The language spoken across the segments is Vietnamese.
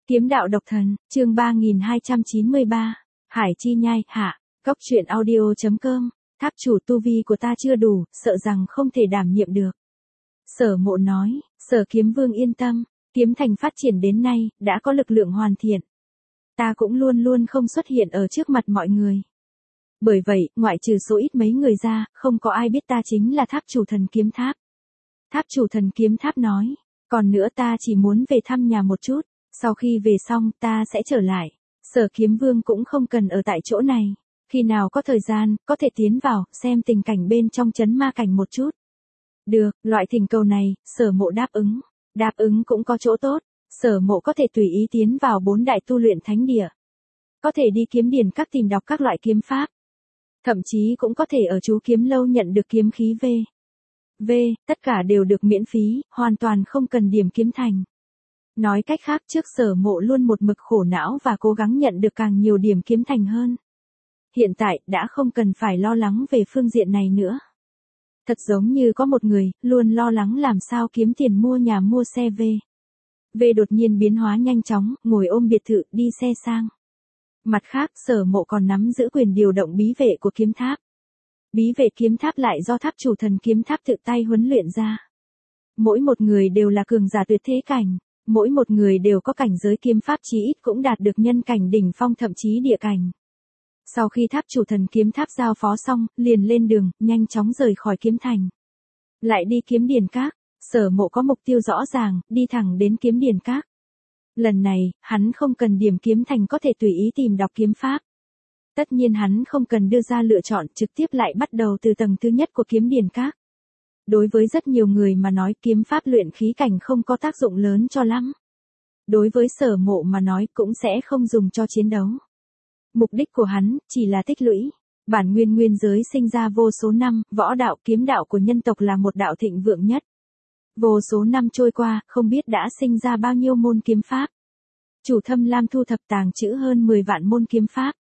Kiếm đạo độc thần, chương 3293, Hải Chi Nhai, hạ, Cốc truyện audio.com, tháp chủ tu vi của ta chưa đủ, sợ rằng không thể đảm nhiệm được. Sở Mộ nói, Sở Kiếm Vương yên tâm, kiếm thành phát triển đến nay, đã có lực lượng hoàn thiện. Ta cũng luôn luôn không xuất hiện ở trước mặt mọi người. Bởi vậy, ngoại trừ số ít mấy người ra, không có ai biết ta chính là tháp chủ thần kiếm tháp. Tháp chủ thần kiếm tháp nói, còn nữa ta chỉ muốn về thăm nhà một chút, sau khi về xong ta sẽ trở lại. Sở Kiếm Vương cũng không cần ở tại chỗ này, khi nào có thời gian, có thể tiến vào, xem tình cảnh bên trong trấn ma cảnh một chút. Được, loại thỉnh cầu này, Sở Mộ đáp ứng cũng có chỗ tốt, Sở Mộ có thể tùy ý tiến vào 4 đại tu luyện thánh địa. Có thể đi kiếm điển các tìm đọc các loại kiếm pháp. Thậm chí cũng có thể ở chú kiếm lâu nhận được kiếm khí V, tất cả đều được miễn phí, hoàn toàn không cần điểm kiếm thành. Nói cách khác trước Sở Mộ luôn một mực khổ não và cố gắng nhận được càng nhiều điểm kiếm thành hơn. Hiện tại, đã không cần phải lo lắng về phương diện này nữa. Thật giống như có một người, luôn lo lắng làm sao kiếm tiền mua nhà mua xe V đột nhiên biến hóa nhanh chóng, ngồi ôm biệt thự, đi xe sang. Mặt khác, Sở Mộ còn nắm giữ quyền điều động bí vệ của kiếm tháp. Bí vệ kiếm tháp lại do tháp chủ thần kiếm tháp tự tay huấn luyện ra. Mỗi một người đều là cường giả tuyệt thế cảnh, mỗi một người đều có cảnh giới kiếm pháp chí ít cũng đạt được nhân cảnh đỉnh phong thậm chí địa cảnh. Sau khi tháp chủ thần kiếm tháp giao phó xong, liền lên đường, nhanh chóng rời khỏi kiếm thành. Lại đi kiếm điển các, Sở Mộ có mục tiêu rõ ràng, đi thẳng đến kiếm điển các. Lần này, hắn không cần điểm kiếm thành có thể tùy ý tìm đọc kiếm pháp. Tất nhiên hắn không cần đưa ra lựa chọn, trực tiếp lại bắt đầu từ tầng thứ nhất của kiếm điển các. Đối với rất nhiều người mà nói kiếm pháp luyện khí cảnh không có tác dụng lớn cho lắm. Đối với Sở Mộ mà nói cũng sẽ không dùng cho chiến đấu. Mục đích của hắn chỉ là tích lũy. Bản nguyên giới sinh ra vô số năm, võ đạo kiếm đạo của nhân tộc là một đạo thịnh vượng nhất. Vô số năm trôi qua, không biết đã sinh ra bao nhiêu môn kiếm pháp. Chủ Thâm Lam thu thập tàng trữ hơn 10 vạn môn kiếm pháp.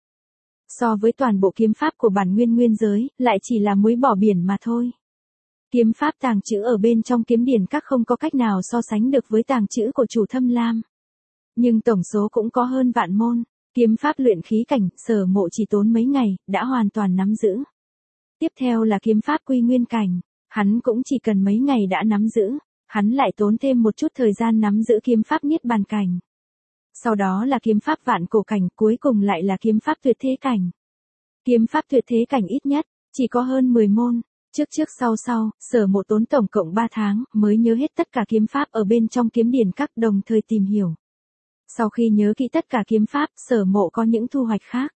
So với toàn bộ kiếm pháp của bản nguyên giới, lại chỉ là muối bỏ biển mà thôi. Kiếm pháp tàng trữ ở bên trong kiếm điển các không có cách nào so sánh được với tàng trữ của Chủ Thâm Lam. Nhưng tổng số cũng có hơn vạn môn. Kiếm pháp luyện khí cảnh, Sở Mộ chỉ tốn mấy ngày, đã hoàn toàn nắm giữ. Tiếp theo là kiếm pháp quy nguyên cảnh, hắn cũng chỉ cần mấy ngày đã nắm giữ, hắn lại tốn thêm một chút thời gian nắm giữ kiếm pháp niết bàn cảnh. Sau đó là kiếm pháp vạn cổ cảnh, cuối cùng lại là kiếm pháp tuyệt thế cảnh. Kiếm pháp tuyệt thế cảnh ít nhất, chỉ có hơn 10 môn, trước sau, Sở Mộ tốn tổng cộng 3 tháng, mới nhớ hết tất cả kiếm pháp ở bên trong kiếm điển các đồng thời tìm hiểu. Sau khi nhớ kỹ tất cả kiếm pháp, Sở Mộ có những thu hoạch khác.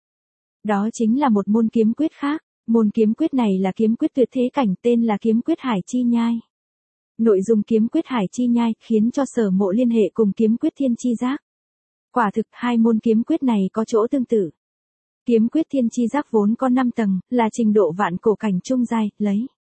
Đó chính là một môn kiếm quyết khác, môn kiếm quyết này là kiếm quyết tuyệt thế cảnh tên là kiếm quyết Hải Chi Nhai. Nội dung kiếm quyết Hải Chi Nhai khiến cho Sở Mộ liên hệ cùng kiếm quyết Thiên Chi Giác. Quả thực, hai môn kiếm quyết này có chỗ tương tự. Kiếm quyết Thiên Chi Giác vốn có 5 tầng, là trình độ vạn cổ cảnh trung giai, lấy.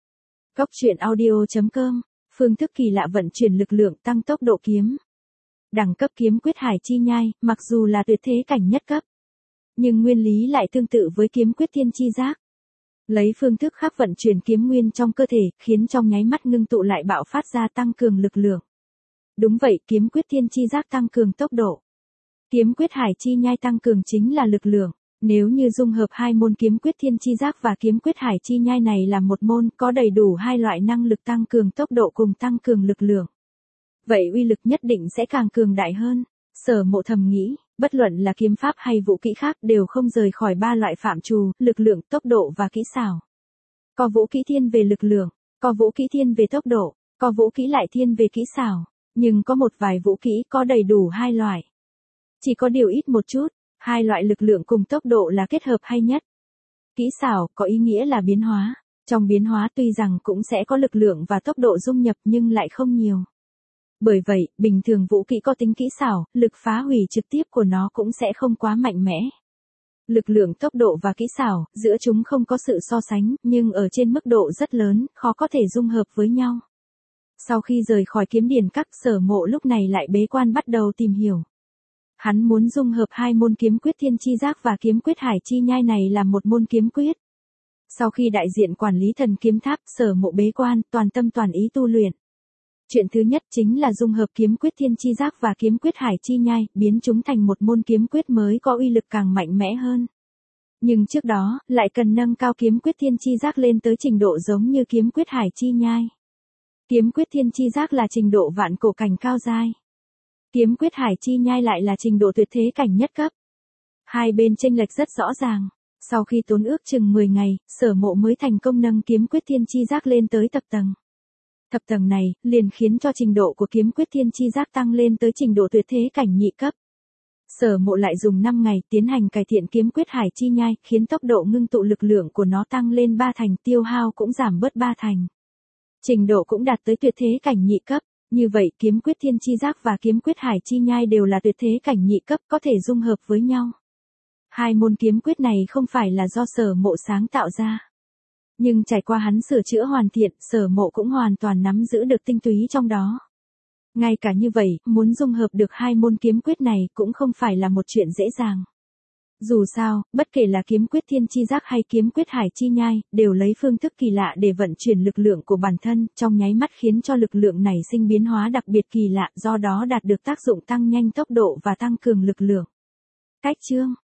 Cốc truyện audio.com, phương thức kỳ lạ vận chuyển lực lượng tăng tốc độ kiếm. Đẳng cấp kiếm quyết Hải Chi Nhai, mặc dù là tuyệt thế cảnh nhất cấp, nhưng nguyên lý lại tương tự với kiếm quyết Thiên Chi Giác. Lấy phương thức khác vận chuyển kiếm nguyên trong cơ thể, khiến trong nháy mắt ngưng tụ lại bạo phát ra tăng cường lực lượng. Đúng vậy, kiếm quyết Thiên Chi Giác tăng cường tốc độ. Kiếm quyết Hải Chi Nhai tăng cường chính là lực lượng. Nếu như dung hợp hai môn kiếm quyết Thiên Chi Giác và kiếm quyết Hải Chi Nhai này làm một môn, có đầy đủ hai loại năng lực tăng cường tốc độ cùng tăng cường lực lượng. Vậy uy lực nhất định sẽ càng cường đại hơn. Sở Mộ thầm nghĩ, bất luận là kiếm pháp hay vũ kỹ khác đều không rời khỏi 3 loại phạm trù, lực lượng, tốc độ và kỹ xảo. Có vũ kỹ thiên về lực lượng, có vũ kỹ thiên về tốc độ, có vũ kỹ lại thiên về kỹ xảo, nhưng có một vài vũ kỹ có đầy đủ hai loại. Chỉ có điều ít một chút, hai loại lực lượng cùng tốc độ là kết hợp hay nhất. Kỹ xảo có ý nghĩa là biến hóa, trong biến hóa tuy rằng cũng sẽ có lực lượng và tốc độ dung nhập nhưng lại không nhiều. Bởi vậy, bình thường vũ kỹ có tính kỹ xảo, lực phá hủy trực tiếp của nó cũng sẽ không quá mạnh mẽ. Lực lượng, tốc độ và kỹ xảo, giữa chúng không có sự so sánh, nhưng ở trên mức độ rất lớn, khó có thể dung hợp với nhau. Sau khi rời khỏi kiếm điển các, Sở Mộ lúc này lại bế quan bắt đầu tìm hiểu. Hắn muốn dung hợp hai môn kiếm quyết Thiên Chi Giác và kiếm quyết Hải Chi Nhai này làm một môn kiếm quyết. Sau khi đại diện quản lý thần kiếm tháp, Sở Mộ bế quan, toàn tâm toàn ý tu luyện. Chuyện thứ nhất chính là dung hợp kiếm quyết thiên chi giác và kiếm quyết hải chi nhai, biến chúng thành một môn kiếm quyết mới có uy lực càng mạnh mẽ hơn. Nhưng trước đó, lại cần nâng cao kiếm quyết thiên chi giác lên tới trình độ giống như kiếm quyết hải chi nhai. Kiếm quyết thiên chi giác là trình độ vạn cổ cảnh cao giai. Kiếm quyết hải chi nhai lại là trình độ tuyệt thế cảnh nhất cấp. Hai bên chênh lệch rất rõ ràng. Sau khi tốn ước chừng 10 ngày, Sở Mộ mới thành công nâng kiếm quyết thiên chi giác lên tới thập tầng. Thập tầng này, liền khiến cho trình độ của kiếm quyết thiên chi giác tăng lên tới trình độ tuyệt thế cảnh nhị cấp. Sở Mộ lại dùng 5 ngày tiến hành cải thiện kiếm quyết hải chi nhai, khiến tốc độ ngưng tụ lực lượng của nó tăng lên 3 thành, tiêu hao cũng giảm bớt 3 thành. Trình độ cũng đạt tới tuyệt thế cảnh nhị cấp. Như vậy kiếm quyết thiên chi giác và kiếm quyết hải chi nhai đều là tuyệt thế cảnh nhị cấp, có thể dung hợp với nhau. Hai môn kiếm quyết này không phải là do Sở Mộ sáng tạo ra. Nhưng trải qua hắn sửa chữa hoàn thiện, Sở Mộ cũng hoàn toàn nắm giữ được tinh túy trong đó. Ngay cả như vậy, muốn dung hợp được hai môn kiếm quyết này cũng không phải là một chuyện dễ dàng. Dù sao, bất kể là kiếm quyết thiên chi giác hay kiếm quyết hải chi nhai, đều lấy phương thức kỳ lạ để vận chuyển lực lượng của bản thân, trong nháy mắt khiến cho lực lượng này sinh biến hóa đặc biệt kỳ lạ, do đó đạt được tác dụng tăng nhanh tốc độ và tăng cường lực lượng. Cách chương